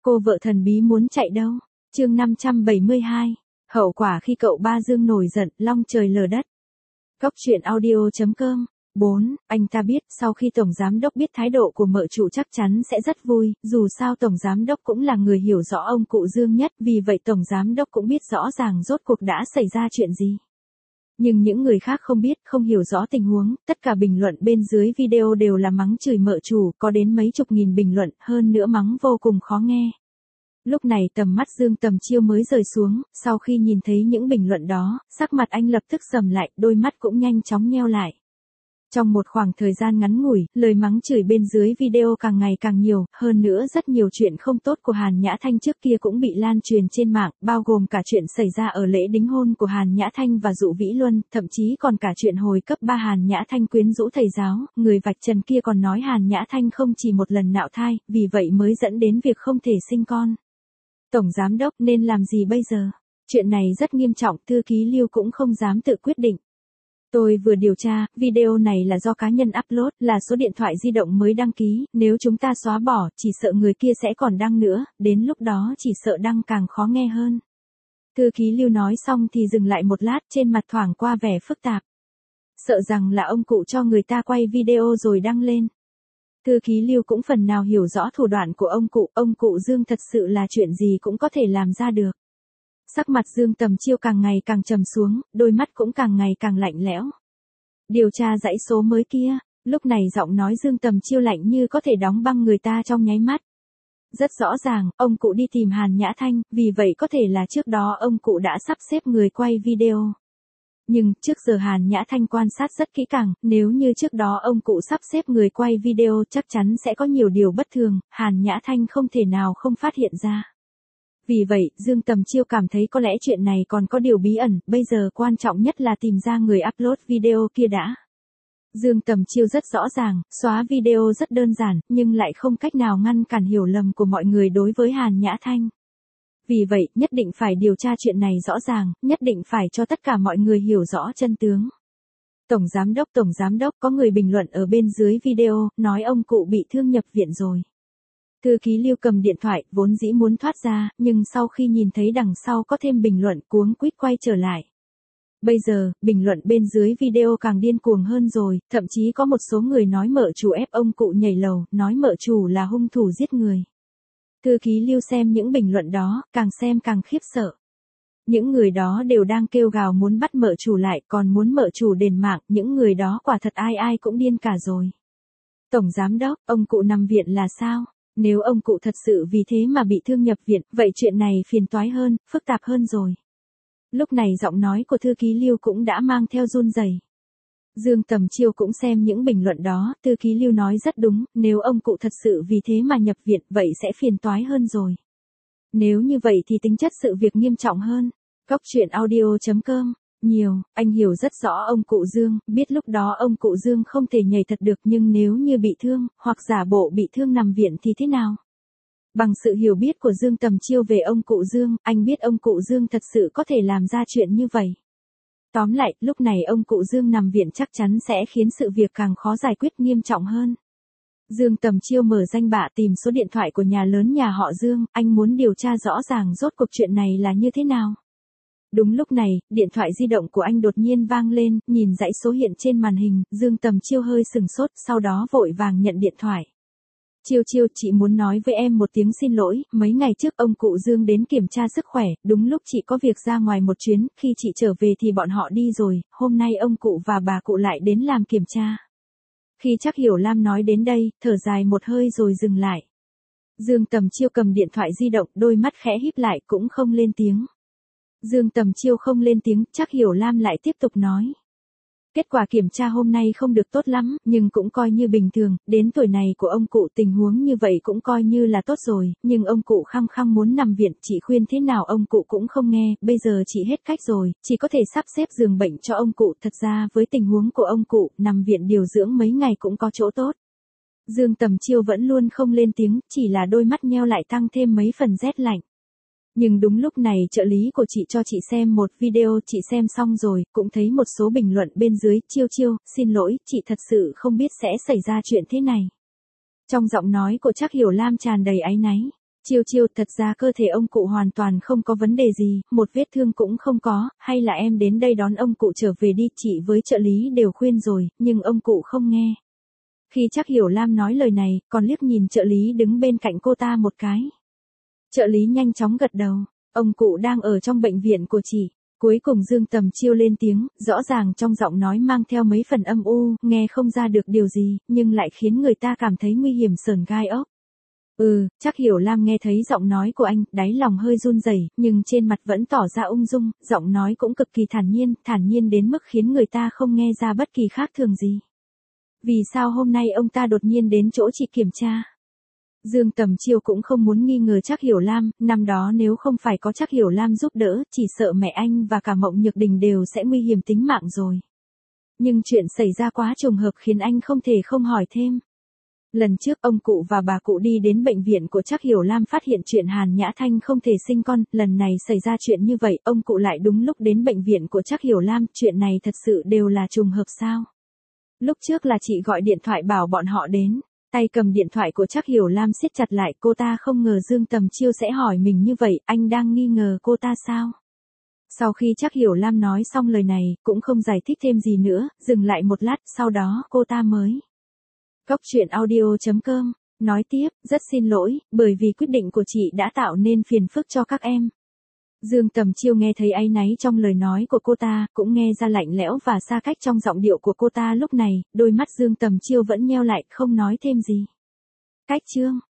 Cô vợ thần bí muốn chạy đâu? Chương 572. Hậu quả khi cậu ba Dương nổi giận, long trời lở đất. Góc truyện audio.com. 4. Anh ta biết sau khi Tổng Giám Đốc biết thái độ của mợ chủ chắc chắn sẽ rất vui, dù sao Tổng Giám Đốc cũng là người hiểu rõ ông cụ Dương nhất, vì vậy Tổng Giám Đốc cũng biết rõ ràng rốt cuộc đã xảy ra chuyện gì. Nhưng những người khác không biết, không hiểu rõ tình huống, tất cả bình luận bên dưới video đều là mắng chửi mợ chủ, có đến mấy chục nghìn bình luận, hơn nữa mắng vô cùng khó nghe. Lúc này tầm mắt Dương Tầm Chiêu mới rời xuống, sau khi nhìn thấy những bình luận đó, sắc mặt anh lập tức sầm lại, đôi mắt cũng nhanh chóng nheo lại. Trong một khoảng thời gian ngắn ngủi, lời mắng chửi bên dưới video càng ngày càng nhiều, hơn nữa rất nhiều chuyện không tốt của Hàn Nhã Thanh trước kia cũng bị lan truyền trên mạng, bao gồm cả chuyện xảy ra ở lễ đính hôn của Hàn Nhã Thanh và Dụ Vĩ Luân, thậm chí còn cả chuyện hồi cấp 3 Hàn Nhã Thanh quyến rũ thầy giáo, người vạch trần kia còn nói Hàn Nhã Thanh không chỉ một lần nạo thai, vì vậy mới dẫn đến việc không thể sinh con. Tổng Giám Đốc nên làm gì bây giờ? Chuyện này rất nghiêm trọng, thư ký Lưu cũng không dám tự quyết định. Tôi vừa điều tra, video này là do cá nhân upload, là số điện thoại di động mới đăng ký, nếu chúng ta xóa bỏ, chỉ sợ người kia sẽ còn đăng nữa, đến lúc đó chỉ sợ đăng càng khó nghe hơn. Thư ký Lưu nói xong thì dừng lại một lát, trên mặt thoảng qua vẻ phức tạp. Sợ rằng là ông cụ cho người ta quay video rồi đăng lên. Thư ký Lưu cũng phần nào hiểu rõ thủ đoạn của ông cụ Dương thật sự là chuyện gì cũng có thể làm ra được. Sắc mặt Dương Tầm Chiêu càng ngày càng trầm xuống, đôi mắt cũng càng ngày càng lạnh lẽo. Điều tra dãy số mới kia, lúc này giọng nói Dương Tầm Chiêu lạnh như có thể đóng băng người ta trong nháy mắt. Rất rõ ràng, ông cụ đi tìm Hàn Nhã Thanh, vì vậy có thể là trước đó ông cụ đã sắp xếp người quay video. Nhưng, trước giờ Hàn Nhã Thanh quan sát rất kỹ càng, nếu như trước đó ông cụ sắp xếp người quay video chắc chắn sẽ có nhiều điều bất thường, Hàn Nhã Thanh không thể nào không phát hiện ra. Vì vậy, Dương Tầm Chiêu cảm thấy có lẽ chuyện này còn có điều bí ẩn, bây giờ quan trọng nhất là tìm ra người upload video kia đã. Dương Tầm Chiêu rất rõ ràng, xóa video rất đơn giản, nhưng lại không cách nào ngăn cản hiểu lầm của mọi người đối với Hàn Nhã Thanh. Vì vậy, nhất định phải điều tra chuyện này rõ ràng, nhất định phải cho tất cả mọi người hiểu rõ chân tướng. Tổng Giám Đốc, có người bình luận ở bên dưới video, nói ông cụ bị thương nhập viện rồi. Thư ký Lưu cầm điện thoại, vốn dĩ muốn thoát ra, nhưng sau khi nhìn thấy đằng sau có thêm bình luận cuống quýt quay trở lại. Bây giờ, bình luận bên dưới video càng điên cuồng hơn rồi, thậm chí có một số người nói mợ chủ ép ông cụ nhảy lầu, nói mợ chủ là hung thủ giết người. Thư ký Lưu xem những bình luận đó, càng xem càng khiếp sợ. Những người đó đều đang kêu gào muốn bắt mợ chủ lại, còn muốn mợ chủ đền mạng, những người đó quả thật ai cũng điên cả rồi. Tổng Giám Đốc, ông cụ nằm viện là sao? Nếu ông cụ thật sự vì thế mà bị thương nhập viện, vậy chuyện này phiền toái hơn, phức tạp hơn rồi. Lúc này giọng nói của thư ký Lưu cũng đã mang theo run rẩy. Dương Tầm Chiêu cũng xem những bình luận đó, thư ký Lưu nói rất đúng, nếu ông cụ thật sự vì thế mà nhập viện, vậy sẽ phiền toái hơn rồi. Nếu như vậy thì tính chất sự việc nghiêm trọng hơn. Góc truyện audio.com. Anh hiểu rất rõ ông cụ Dương, biết lúc đó ông cụ Dương không thể nhảy thật được, nhưng nếu như bị thương, hoặc giả bộ bị thương nằm viện thì thế nào? Bằng sự hiểu biết của Dương Tầm Chiêu về ông cụ Dương, anh biết ông cụ Dương thật sự có thể làm ra chuyện như vậy. Tóm lại, lúc này ông cụ Dương nằm viện chắc chắn sẽ khiến sự việc càng khó giải quyết nghiêm trọng hơn. Dương Tầm Chiêu mở danh bạ tìm số điện thoại của nhà lớn nhà họ Dương, anh muốn điều tra rõ ràng rốt cuộc chuyện này là như thế nào. Đúng lúc này, điện thoại di động của anh đột nhiên vang lên, nhìn dãy số hiện trên màn hình, Dương Tầm Chiêu hơi sừng sốt, sau đó vội vàng nhận điện thoại. Chiêu, chị muốn nói với em một tiếng xin lỗi, mấy ngày trước ông cụ Dương đến kiểm tra sức khỏe, đúng lúc chị có việc ra ngoài một chuyến, khi chị trở về thì bọn họ đi rồi, hôm nay ông cụ và bà cụ lại đến làm kiểm tra. Khi Trác Hiểu Lam nói đến đây, thở dài một hơi rồi dừng lại. Dương Tầm Chiêu cầm điện thoại di động, đôi mắt khẽ híp lại cũng không lên tiếng. Dương Tầm Chiêu không lên tiếng, Trác Hiểu Lam lại tiếp tục nói. Kết quả kiểm tra hôm nay không được tốt lắm, nhưng cũng coi như bình thường, đến tuổi này của ông cụ tình huống như vậy cũng coi như là tốt rồi, nhưng ông cụ khăng khăng muốn nằm viện, chị khuyên thế nào ông cụ cũng không nghe, bây giờ chị hết cách rồi, chỉ có thể sắp xếp giường bệnh cho ông cụ, thật ra với tình huống của ông cụ, nằm viện điều dưỡng mấy ngày cũng có chỗ tốt. Dương Tầm Chiêu vẫn luôn không lên tiếng, chỉ là đôi mắt nheo lại tăng thêm mấy phần rét lạnh. Nhưng đúng lúc này trợ lý của chị cho chị xem một video, chị xem xong rồi, cũng thấy một số bình luận bên dưới, Chiêu, xin lỗi, chị thật sự không biết sẽ xảy ra chuyện thế này. Trong giọng nói của Trác Hiểu Lam tràn đầy áy náy. Chiêu chiêu, thật ra cơ thể ông cụ hoàn toàn không có vấn đề gì, một vết thương cũng không có, hay là em đến đây đón ông cụ trở về đi, chị với trợ lý đều khuyên rồi, nhưng ông cụ không nghe. Khi Trác Hiểu Lam nói lời này, còn liếc nhìn trợ lý đứng bên cạnh cô ta một cái. Trợ lý nhanh chóng gật đầu, ông cụ đang ở trong bệnh viện của chị. Cuối cùng Dương Tầm Chiêu lên tiếng, rõ ràng trong giọng nói mang theo mấy phần âm u, nghe không ra được điều gì, nhưng lại khiến người ta cảm thấy nguy hiểm sởn gai ốc. Trác Hiểu Lam nghe thấy giọng nói của anh, đáy lòng hơi run rẩy, nhưng trên mặt vẫn tỏ ra ung dung, giọng nói cũng cực kỳ thản nhiên đến mức khiến người ta không nghe ra bất kỳ khác thường gì. Vì sao hôm nay ông ta đột nhiên đến chỗ chị kiểm tra? Dương Tầm Chiêu cũng không muốn nghi ngờ Trác Hiểu Lam, năm đó nếu không phải có Trác Hiểu Lam giúp đỡ, chỉ sợ mẹ anh và cả Mộng Nhược Đình đều sẽ nguy hiểm tính mạng rồi. Nhưng chuyện xảy ra quá trùng hợp khiến anh không thể không hỏi thêm. Lần trước ông cụ và bà cụ đi đến bệnh viện của Trác Hiểu Lam phát hiện chuyện Hàn Nhã Thanh không thể sinh con, lần này xảy ra chuyện như vậy, ông cụ lại đúng lúc đến bệnh viện của Trác Hiểu Lam, chuyện này thật sự đều là trùng hợp sao? Lúc trước là chị gọi điện thoại bảo bọn họ đến, tay cầm điện thoại của Trác Hiểu Lam siết chặt lại, cô ta không ngờ Dương Tầm Chiêu sẽ hỏi mình như vậy, anh đang nghi ngờ cô ta sao? Sau khi Trác Hiểu Lam nói xong lời này, cũng không giải thích thêm gì nữa, dừng lại một lát, sau đó cô ta mới. Cốc.audio.com, nói tiếp, rất xin lỗi, bởi vì quyết định của chị đã tạo nên phiền phức cho các em. Dương Tầm Chiêu nghe thấy áy náy trong lời nói của cô ta, cũng nghe ra lạnh lẽo và xa cách trong giọng điệu của cô ta lúc này, đôi mắt Dương Tầm Chiêu vẫn nheo lại, không nói thêm gì. Cách chương